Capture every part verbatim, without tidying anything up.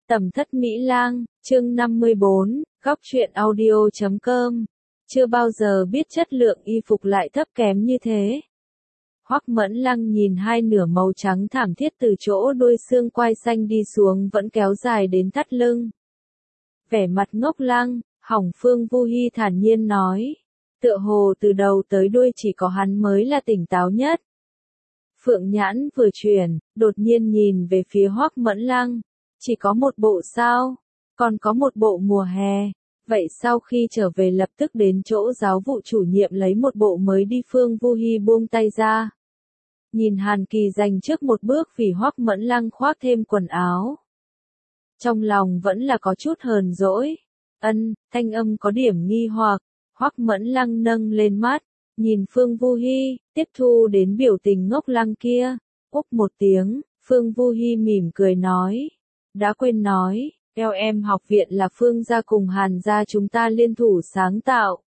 Tầm thất Mỹ Lang, chương năm mươi bốn, góc truyện audio chấm com. Chưa bao giờ biết chất lượng y phục lại thấp kém như thế. Hoắc Mẫn Lăng nhìn hai nửa màu trắng thảm thiết từ chỗ đuôi xương quai xanh đi xuống vẫn kéo dài đến thắt lưng. Vẻ mặt ngốc lăng, hỏng Phương Vu Hi thản nhiên nói. Tựa hồ từ đầu tới đuôi chỉ có hắn mới là tỉnh táo nhất. Phượng nhãn vừa chuyển, đột nhiên nhìn về phía Hoắc Mẫn Lăng. Chỉ có một bộ sao? Còn có một bộ mùa hè. Vậy sau khi trở về lập tức đến chỗ giáo vụ chủ nhiệm lấy một bộ mới đi. Phương Vu Hi buông tay ra. Nhìn Hàn Kỳ dành trước một bước vì Hoắc Mẫn Lăng khoác thêm quần áo. Trong lòng vẫn là có chút hờn dỗi. Ân, thanh âm có điểm nghi hoặc. Hoắc Mẫn Lăng nâng lên mắt, nhìn Phương Vu Hi, tiếp thu đến biểu tình ngốc lăng kia. Úc một tiếng, Phương Vu Hi mỉm cười nói. Đã quên nói, lờ em học viện là Phương gia cùng Hàn gia chúng ta liên thủ sáng tạo.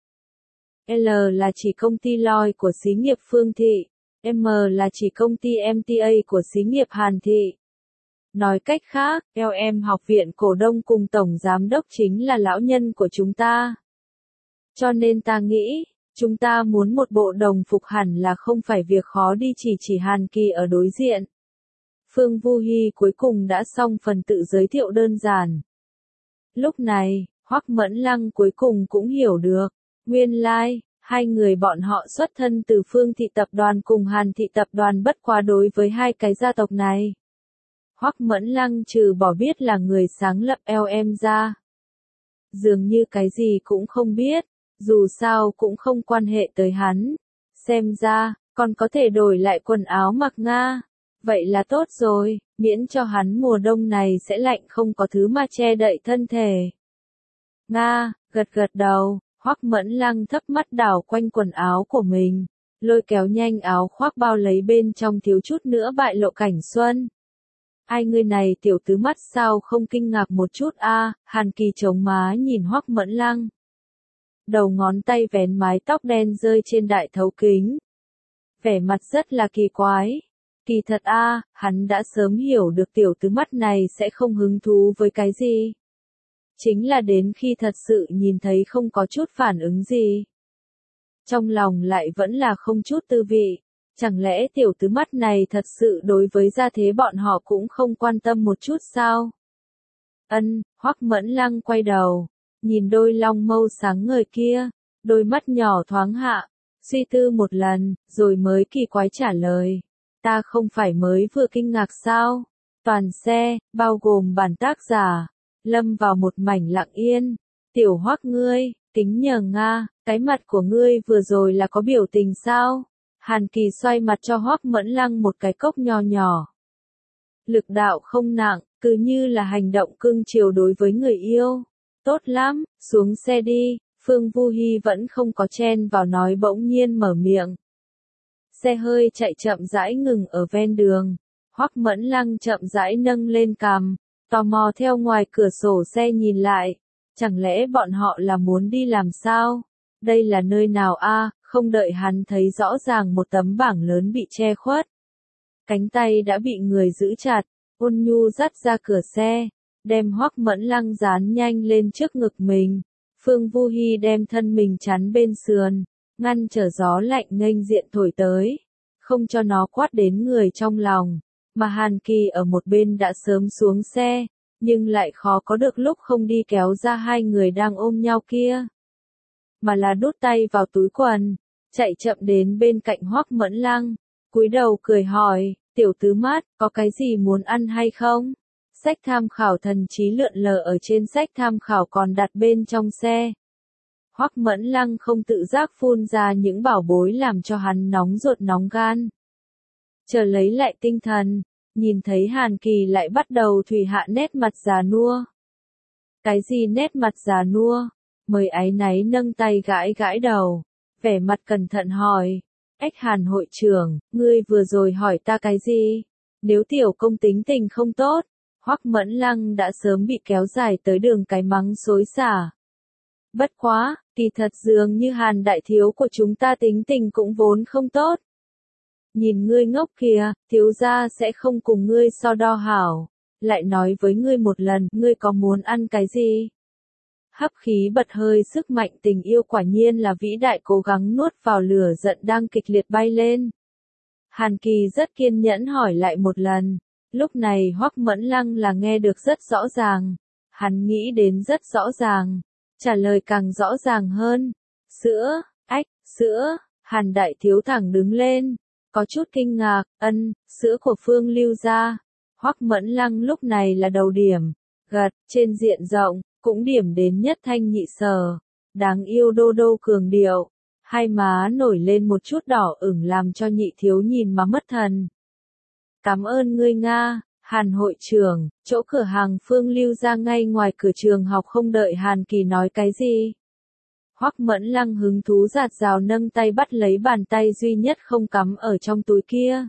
L là chỉ công ty loi của xí nghiệp Phương Thị, M là chỉ công ty em tê a của xí nghiệp Hàn Thị. Nói cách khác, lờ em học viện cổ đông cùng tổng giám đốc chính là lão nhân của chúng ta. Cho nên ta nghĩ, chúng ta muốn một bộ đồng phục hẳn là không phải việc khó đi. Chỉ chỉ Hàn Kỳ ở đối diện. Phương Vu Hi cuối cùng đã xong phần tự giới thiệu đơn giản. Lúc này, Hoắc Mẫn Lăng cuối cùng cũng hiểu được, nguyên lai, like, hai người bọn họ xuất thân từ Phương Thị tập đoàn cùng Hàn Thị tập đoàn, bất quá đối với hai cái gia tộc này. Hoắc Mẫn Lăng trừ bỏ biết là người sáng lập lờ em ra. Dường như cái gì cũng không biết, dù sao cũng không quan hệ tới hắn. Xem ra, còn có thể đổi lại quần áo mặc Nga. Vậy là tốt rồi, miễn cho hắn mùa đông này sẽ lạnh không có thứ mà che đậy thân thể. Nga, gật gật đầu, Hoắc Mẫn Lăng thấp mắt đảo quanh quần áo của mình, lôi kéo nhanh áo khoác bao lấy bên trong thiếu chút nữa bại lộ cảnh xuân. Ai ngươi này tiểu tứ mắt sao không kinh ngạc một chút a? À? Hàn Kỳ chống má nhìn Hoắc Mẫn Lăng. Đầu ngón tay vén mái tóc đen rơi trên đại thấu kính. Vẻ mặt rất là kỳ quái. Kỳ thật a, à, hắn đã sớm hiểu được tiểu tứ mắt này sẽ không hứng thú với cái gì. Chính là đến khi thật sự nhìn thấy không có chút phản ứng gì. Trong lòng lại vẫn là không chút tư vị. Chẳng lẽ tiểu tứ mắt này thật sự đối với gia thế bọn họ cũng không quan tâm một chút sao? Ân, Hoắc Mẫn Lăng quay đầu, nhìn đôi long mâu sáng ngời kia, đôi mắt nhỏ thoáng hạ, suy tư một lần, rồi mới kỳ quái trả lời. Ta không phải mới vừa kinh ngạc sao? Toàn xe, bao gồm bản tác giả, lâm vào một mảnh lặng yên. Tiểu Hoắc ngươi, kính nhờ Nga, cái mặt của ngươi vừa rồi là có biểu tình sao? Hàn Kỳ xoay mặt cho Hoắc Mẫn Lăng một cái cốc nho nhỏ. Lực đạo không nặng, cứ như là hành động cưng chiều đối với người yêu. Tốt lắm, xuống xe đi. Phương Vu Hi vẫn không có chen vào nói bỗng nhiên mở miệng. Xe hơi chạy chậm rãi ngừng ở ven đường. Hoắc Mẫn Lăng chậm rãi nâng lên cằm, tò mò theo ngoài cửa sổ xe nhìn lại. Chẳng lẽ bọn họ là muốn đi làm sao? Đây là nơi nào a? À? Không đợi hắn thấy rõ ràng một tấm bảng lớn bị che khuất. Cánh tay đã bị người giữ chặt, ôn nhu dắt ra cửa xe, đem Hoắc Mẫn Lăng dán nhanh lên trước ngực mình. Phương Vu Hi đem thân mình chắn bên sườn, ngăn trở gió lạnh nghênh diện thổi tới, không cho nó quát đến người trong lòng. Mà Hàn Kỳ ở một bên đã sớm xuống xe, nhưng lại khó có được lúc không đi kéo ra hai người đang ôm nhau kia. Mà là đút tay vào túi quần, chạy chậm đến bên cạnh Hoắc Mẫn Lăng, cúi đầu cười hỏi, tiểu tứ mát, có cái gì muốn ăn hay không? Sách tham khảo thần trí lượn lờ ở trên sách tham khảo còn đặt bên trong xe. Hoắc Mẫn Lăng không tự giác phun ra những bảo bối làm cho hắn nóng ruột nóng gan. Chờ lấy lại tinh thần, nhìn thấy Hàn Kỳ lại bắt đầu thủy hạ nét mặt già nua. Cái gì nét mặt già nua? Mời áy náy nâng tay gãi gãi đầu, vẻ mặt cẩn thận hỏi, ếch Hàn hội trưởng, ngươi vừa rồi hỏi ta cái gì? Nếu tiểu công tính tình không tốt, Hoắc Mẫn Lăng đã sớm bị kéo dài tới đường cái mắng xối xả. Bất quá, kỳ thật dường như Hàn đại thiếu của chúng ta tính tình cũng vốn không tốt. Nhìn ngươi ngốc kìa, thiếu gia sẽ không cùng ngươi so đo hảo. lại nói với ngươi một lần, ngươi có muốn ăn cái gì? Hấp khí bật hơi, sức mạnh tình yêu quả nhiên là vĩ đại, cố gắng nuốt vào lửa giận đang kịch liệt bay lên. Hàn Kỳ rất kiên nhẫn hỏi lại một lần. Lúc này Hoắc Mẫn Lăng là nghe được rất rõ ràng. Hắn nghĩ đến rất rõ ràng. Trả lời càng rõ ràng hơn. Sữa, ách, sữa, Hàn Đại Thiếu thẳng đứng lên. Có chút kinh ngạc, ân, sữa của Phương Lưu gia. Hoắc Mẫn Lăng lúc này là đầu điểm. Gật, trên diện rộng, cũng điểm đến nhất thanh nhị sở. Đáng yêu đô đô cường điệu. Hai má nổi lên một chút đỏ ửng làm cho nhị thiếu nhìn mà mất thần. Cảm ơn ngươi Nga, Hàn hội trưởng, chỗ cửa hàng Phương Lưu ra ngay ngoài cửa trường học. Không đợi Hàn Kỳ nói cái gì. Hoắc Mẫn Lăng hứng thú rạt rào nâng tay bắt lấy bàn tay duy nhất không cắm ở trong túi kia.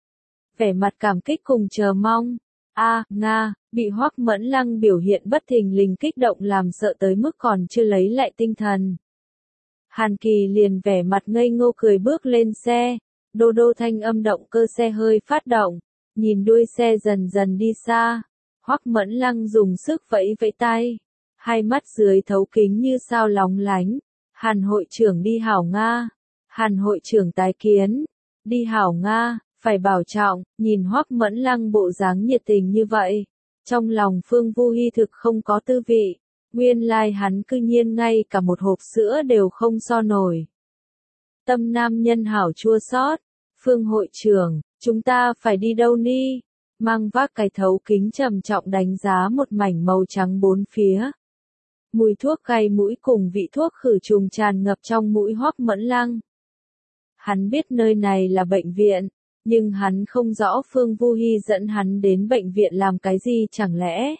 Vẻ mặt cảm kích cùng chờ mong. A, Nga, bị Hoắc Mẫn Lăng biểu hiện bất thình lình kích động làm sợ tới mức còn chưa lấy lại tinh thần. Hàn Kỳ liền vẻ mặt ngây ngô cười bước lên xe, đô đô thanh âm động cơ xe hơi phát động, nhìn đuôi xe dần dần đi xa, Hoắc Mẫn Lăng dùng sức vẫy vẫy tay, hai mắt dưới thấu kính như sao lóng lánh, Hàn hội trưởng đi hảo Nga, Hàn hội trưởng tái kiến, đi hảo Nga, phải bảo trọng, nhìn Hoắc Mẫn Lăng bộ dáng nhiệt tình như vậy, trong lòng Phương Vu Hi thực không có tư vị. Nguyên lai like hắn cư nhiên ngay cả một hộp sữa đều không so nổi. Tâm nam nhân hảo chua xót. Phương hội trưởng, chúng ta phải đi đâu ni? Mang vác cái thấu kính trầm trọng đánh giá một mảnh màu trắng bốn phía. Mùi thuốc gây mũi cùng vị thuốc khử trùng tràn ngập trong mũi Hoắc Mẫn Lăng. Hắn biết nơi này là bệnh viện, nhưng hắn không rõ Phương Vu Hi dẫn hắn đến bệnh viện làm cái gì, chẳng lẽ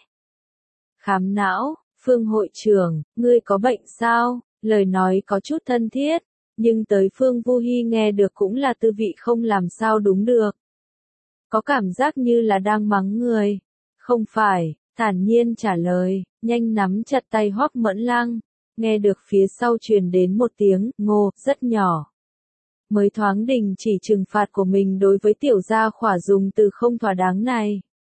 khám não? Phương hội trưởng, ngươi có bệnh sao? Lời nói có chút thân thiết, nhưng tới Phương Vu Hi nghe được cũng là tư vị không làm sao đúng được. Có cảm giác như là đang mắng người. Không phải, thản nhiên trả lời, nhanh nắm chặt tay Hoắc Mẫn Lăng, nghe được phía sau truyền đến một tiếng ngô rất nhỏ. Mới thoáng đình chỉ trừng phạt của mình đối với tiểu gia khỏa dùng từ không thỏa đáng này.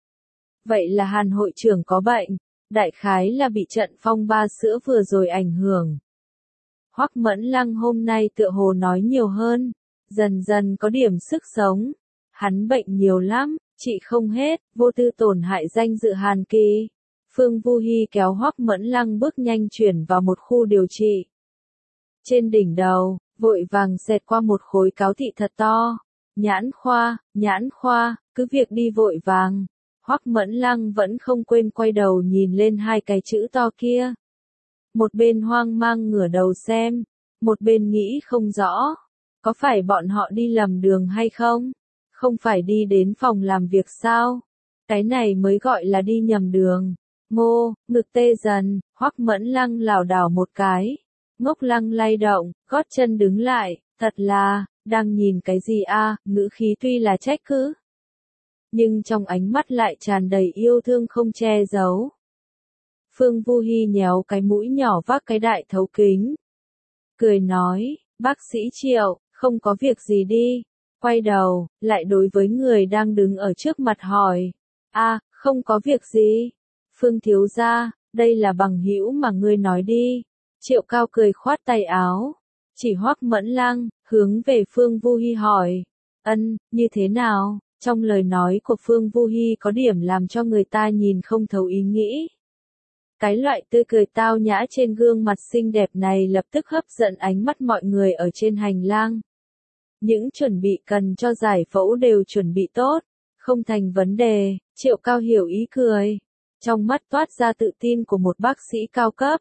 Vậy là Hàn hội trưởng có bệnh. Đại khái là bị trận phong ba sữa vừa rồi ảnh hưởng. Hoắc Mẫn Lăng hôm nay tựa hồ nói nhiều hơn, dần dần có điểm sức sống. Hắn bệnh nhiều lắm, trị không hết, vô tư tổn hại danh dự Hàn Kỳ. Phương Vu Hi kéo Hoắc Mẫn Lăng bước nhanh chuyển vào một khu điều trị. Trên đỉnh đầu, vội vàng xẹt qua một khối cáo thị thật to. Nhãn khoa, nhãn khoa, cứ việc đi vội vàng. Hoắc Mẫn Lăng vẫn không quên quay đầu nhìn lên hai cái chữ to kia. Một bên hoang mang ngửa đầu xem, một bên nghĩ không rõ, có phải bọn họ đi lầm đường hay không? Không phải đi đến phòng làm việc sao? Cái này mới gọi là đi nhầm đường. Ngô, ngực tê dần, Hoắc Mẫn Lăng lảo đảo một cái. Ngốc Lăng lay động, gót chân đứng lại, thật là, đang nhìn cái gì a? Ngữ khí tuy là trách cứ, nhưng trong ánh mắt lại tràn đầy yêu thương không che giấu. Phương Vu Hi nhéo cái mũi nhỏ vác cái đại thấu kính. Cười nói, bác sĩ Triệu, không có việc gì đi. Quay đầu, lại đối với người đang đứng ở trước mặt hỏi. A, không có việc gì. Phương thiếu gia, đây là bằng hữu mà ngươi nói đi. Triệu Cao cười khoát tay áo. Chỉ Hoắc Mẫn Lăng, hướng về Phương Vu Hi hỏi. Ân, như thế nào? Trong lời nói của Phương Vu Hi có điểm làm cho người ta nhìn không thấu ý nghĩ. Cái loại tươi cười tao nhã trên gương mặt xinh đẹp này lập tức hấp dẫn ánh mắt mọi người ở trên hành lang. Những chuẩn bị cần cho giải phẫu đều chuẩn bị tốt, không thành vấn đề, Triệu Cao hiểu ý cười. Trong mắt toát ra tự tin của một bác sĩ cao cấp.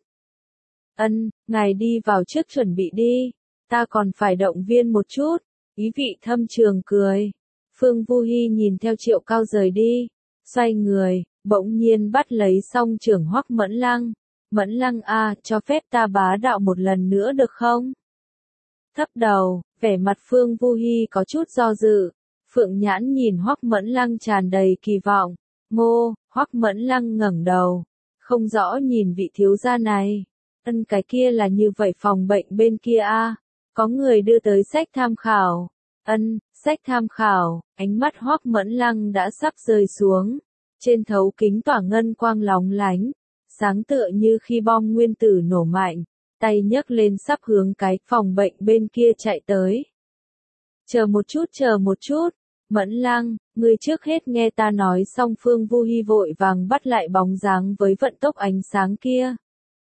Ân, ngài đi vào trước chuẩn bị đi, ta còn phải động viên một chút, ý vị thâm trường cười. Phương Vu Hi nhìn theo Triệu Cao rời đi, xoay người, bỗng nhiên bắt lấy song trưởng Hoắc Mẫn Lăng. Mẫn Lăng a, cho phép ta bá đạo một lần nữa được không? Thấp đầu, vẻ mặt Phương Vu Hi có chút do dự. Phượng nhãn nhìn Hoắc Mẫn Lăng tràn đầy kỳ vọng. Ngô, Hoắc Mẫn Lăng ngẩng đầu, không rõ nhìn vị thiếu gia này. Ân, cái kia là như vậy, phòng bệnh bên kia a, có người đưa tới sách tham khảo. Ân, sách tham khảo, ánh mắt Hoắc Mẫn Lăng đã sắp rơi xuống. Trên thấu kính tỏa ngân quang lóng lánh, sáng tựa như khi bom nguyên tử nổ mạnh, tay nhấc lên sắp hướng cái phòng bệnh bên kia chạy tới. Chờ một chút, chờ một chút, Mẫn Lăng, ngươi trước hết nghe ta nói xong. Phương Vu Hi vội vàng bắt lại bóng dáng với vận tốc ánh sáng kia.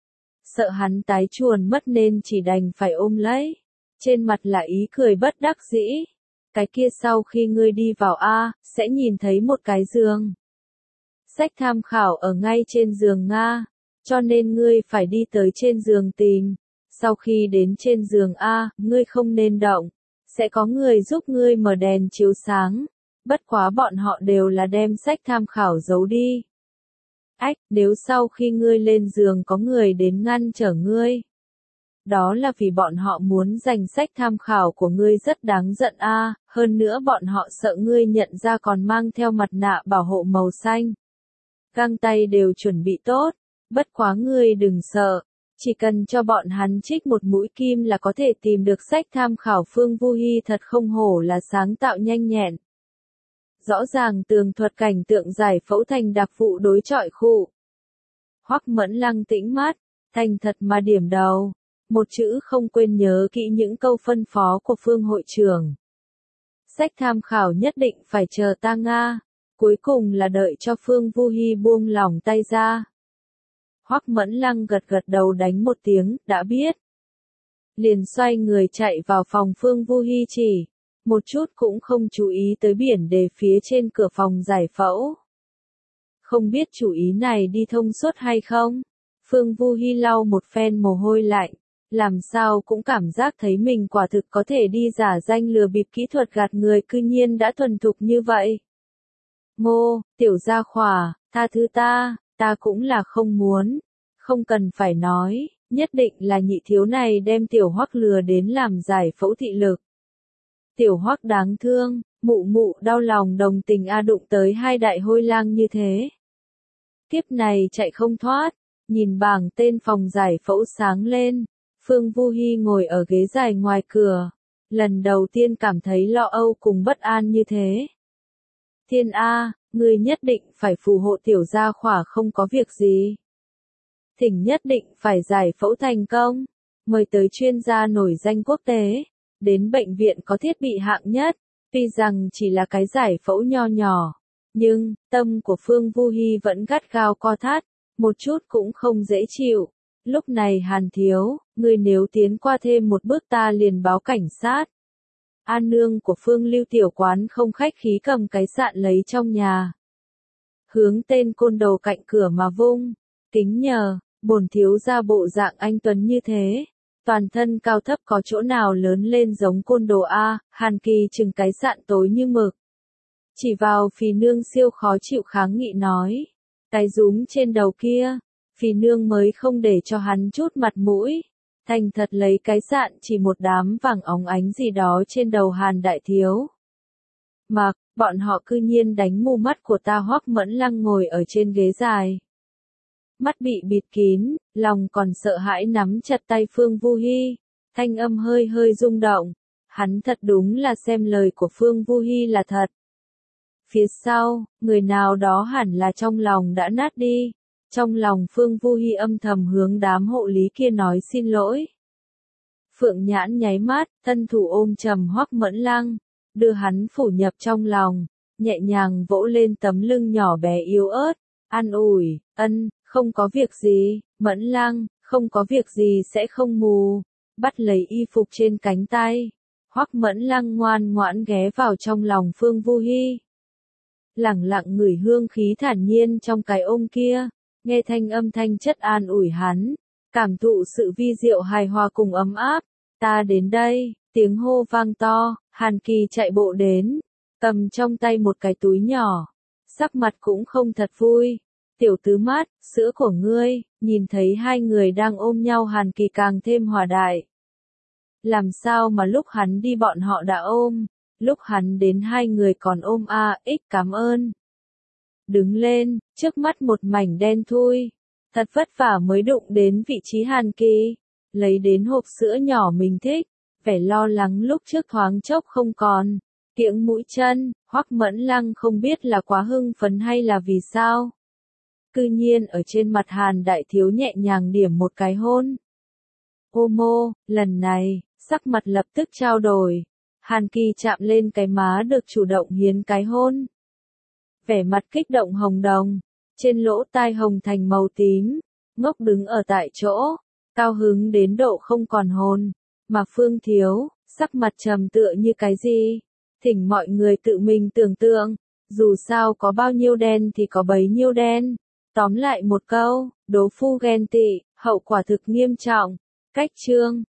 Sợ hắn tái chuồn mất nên chỉ đành phải ôm lấy. Trên mặt là ý cười bất đắc dĩ. Cái kia sau khi ngươi đi vào A, sẽ nhìn thấy một cái giường. Sách tham khảo ở ngay trên giường Nga, cho nên ngươi phải đi tới trên giường tìm. Sau khi đến trên giường A, ngươi không nên động. Sẽ có người giúp ngươi mở đèn chiếu sáng. Bất quá bọn họ đều là đem sách tham khảo giấu đi. Ách, nếu sau khi ngươi lên giường có người đến ngăn trở ngươi. Đó là vì bọn họ muốn giành sách tham khảo của ngươi rất đáng giận a. À, hơn nữa bọn họ sợ ngươi nhận ra còn mang theo mặt nạ bảo hộ màu xanh. Găng tay đều chuẩn bị tốt. Bất quá ngươi đừng sợ. Chỉ cần cho bọn hắn trích một mũi kim là có thể tìm được sách tham khảo. Phương Vu Hi thật không hổ là sáng tạo nhanh nhẹn. Rõ ràng tường thuật cảnh tượng giải phẫu thành đặc vụ đối chọi khụ. Hoắc Mẫn Lăng tĩnh mắt, thành thật mà điểm đầu. Một chữ không quên nhớ kỹ những câu phân phó của Phương hội trưởng. Sách tham khảo nhất định phải chờ ta Nga. Cuối cùng là đợi cho Phương Vu Hi buông lỏng tay ra. Hoắc Mẫn Lăng gật gật đầu đánh một tiếng, đã biết. Liền xoay người chạy vào phòng. Phương Vu Hi chỉ, một chút cũng không chú ý tới biển đề phía trên cửa phòng giải phẫu. Không biết chủ ý này đi thông suốt hay không? Phương Vu Hi lau một phen mồ hôi lạnh, làm sao cũng cảm giác thấy mình quả thực có thể đi giả danh lừa bịp kỹ thuật gạt người, cư nhiên đã thuần thục như vậy. Ngô, tiểu gia khỏa, tha thứ ta, ta cũng là không muốn, không cần phải nói, nhất định là nhị thiếu này đem tiểu Hoắc lừa đến làm giải phẫu thị lực. Tiểu Hoắc đáng thương, mụ mụ đau lòng đồng tình a, đụng tới hai đại hôi lang như thế. Kiếp này chạy không thoát, nhìn bảng tên phòng giải phẫu sáng lên, Phương Vu Hi ngồi ở ghế dài ngoài cửa, lần đầu tiên cảm thấy lo âu cùng bất an như thế. Thiên A, ngươi nhất định phải phù hộ tiểu gia khỏa không có việc gì. Thỉnh nhất định phải giải phẫu thành công, mời tới chuyên gia nổi danh quốc tế, đến bệnh viện có thiết bị hạng nhất, tuy rằng chỉ là cái giải phẫu nho nhỏ, nhưng tâm của Phương Vu Hi vẫn gắt gao co thắt, một chút cũng không dễ chịu. Lúc này Hàn thiếu, ngươi nếu tiến qua thêm một bước ta liền báo cảnh sát. An nương của Phương Lưu tiểu quán không khách khí cầm cái sạn lấy trong nhà. Hướng tên côn đồ cạnh cửa mà vung, kính nhờ, bổn thiếu gia bộ dạng anh tuấn như thế. Toàn thân cao thấp có chỗ nào lớn lên giống côn đồ A. Hàn Kỳ chừng cái sạn tối như mực. Chỉ vào phì nương siêu khó chịu kháng nghị nói. Cái rúm trên đầu kia, phì nương mới không để cho hắn chút mặt mũi. Thành thật lấy cái sạn chỉ một đám vàng óng ánh gì đó trên đầu Hàn đại thiếu. Mặc, bọn họ cư nhiên đánh mù mắt của ta. Hoắc Mẫn Lăng ngồi ở trên ghế dài. Mắt bị bịt kín, lòng còn sợ hãi nắm chặt tay Phương Vu Hi, thanh âm hơi hơi rung động. Hắn thật đúng là xem lời của Phương Vu Hi là thật. Phía sau, người nào đó hẳn là trong lòng đã nát đi. Trong lòng Phương Vu Hi âm thầm hướng đám hộ lý kia nói xin lỗi. Phượng Nhãn nháy mắt, thân thủ ôm chầm Hoắc Mẫn Lăng, đưa hắn phủ nhập trong lòng, nhẹ nhàng vỗ lên tấm lưng nhỏ bé yếu ớt, an ủi, ân, không có việc gì, Mẫn Lăng, không có việc gì sẽ không mù, bắt lấy y phục trên cánh tay. Hoắc Mẫn Lăng ngoan ngoãn ghé vào trong lòng Phương Vu Hi. Lẳng lặng ngửi hương khí thản nhiên trong cái ôm kia, nghe thanh âm thanh chất an ủi hắn, cảm thụ sự vi diệu hài hòa cùng ấm áp. Ta đến đây, tiếng hô vang to, Hàn Kỳ chạy bộ đến, cầm trong tay một cái túi nhỏ, sắc mặt cũng không thật vui. Tiểu tứ mát, sữa của ngươi, nhìn thấy hai người đang ôm nhau Hàn Kỳ càng thêm hòa đại. Làm sao mà lúc hắn đi bọn họ đã ôm, lúc hắn đến hai người còn ôm a, ích cảm ơn. Đứng lên, trước mắt một mảnh đen thui, thật vất vả mới đụng đến vị trí Hàn Kỳ, lấy đến hộp sữa nhỏ mình thích, vẻ lo lắng lúc trước thoáng chốc không còn, kiễng mũi chân, Hoắc Mẫn Lăng không biết là quá hưng phấn hay là vì sao. Cư nhiên ở trên mặt Hàn Đại Thiếu nhẹ nhàng điểm một cái hôn. Ô mô, lần này, sắc mặt lập tức trao đổi. Hàn Kỳ chạm lên cái má được chủ động hiến cái hôn. Vẻ mặt kích động hồng đồng, trên lỗ tai hồng thành màu tím, ngốc đứng ở tại chỗ, cao hứng đến độ không còn hồn. Mà Phương Thiếu, sắc mặt trầm tựa như cái gì? Thỉnh mọi người tự mình tưởng tượng, dù sao có bao nhiêu đen thì có bấy nhiêu đen. Tóm lại một câu, đố phu ghen tị, hậu quả thực nghiêm trọng. Cách chương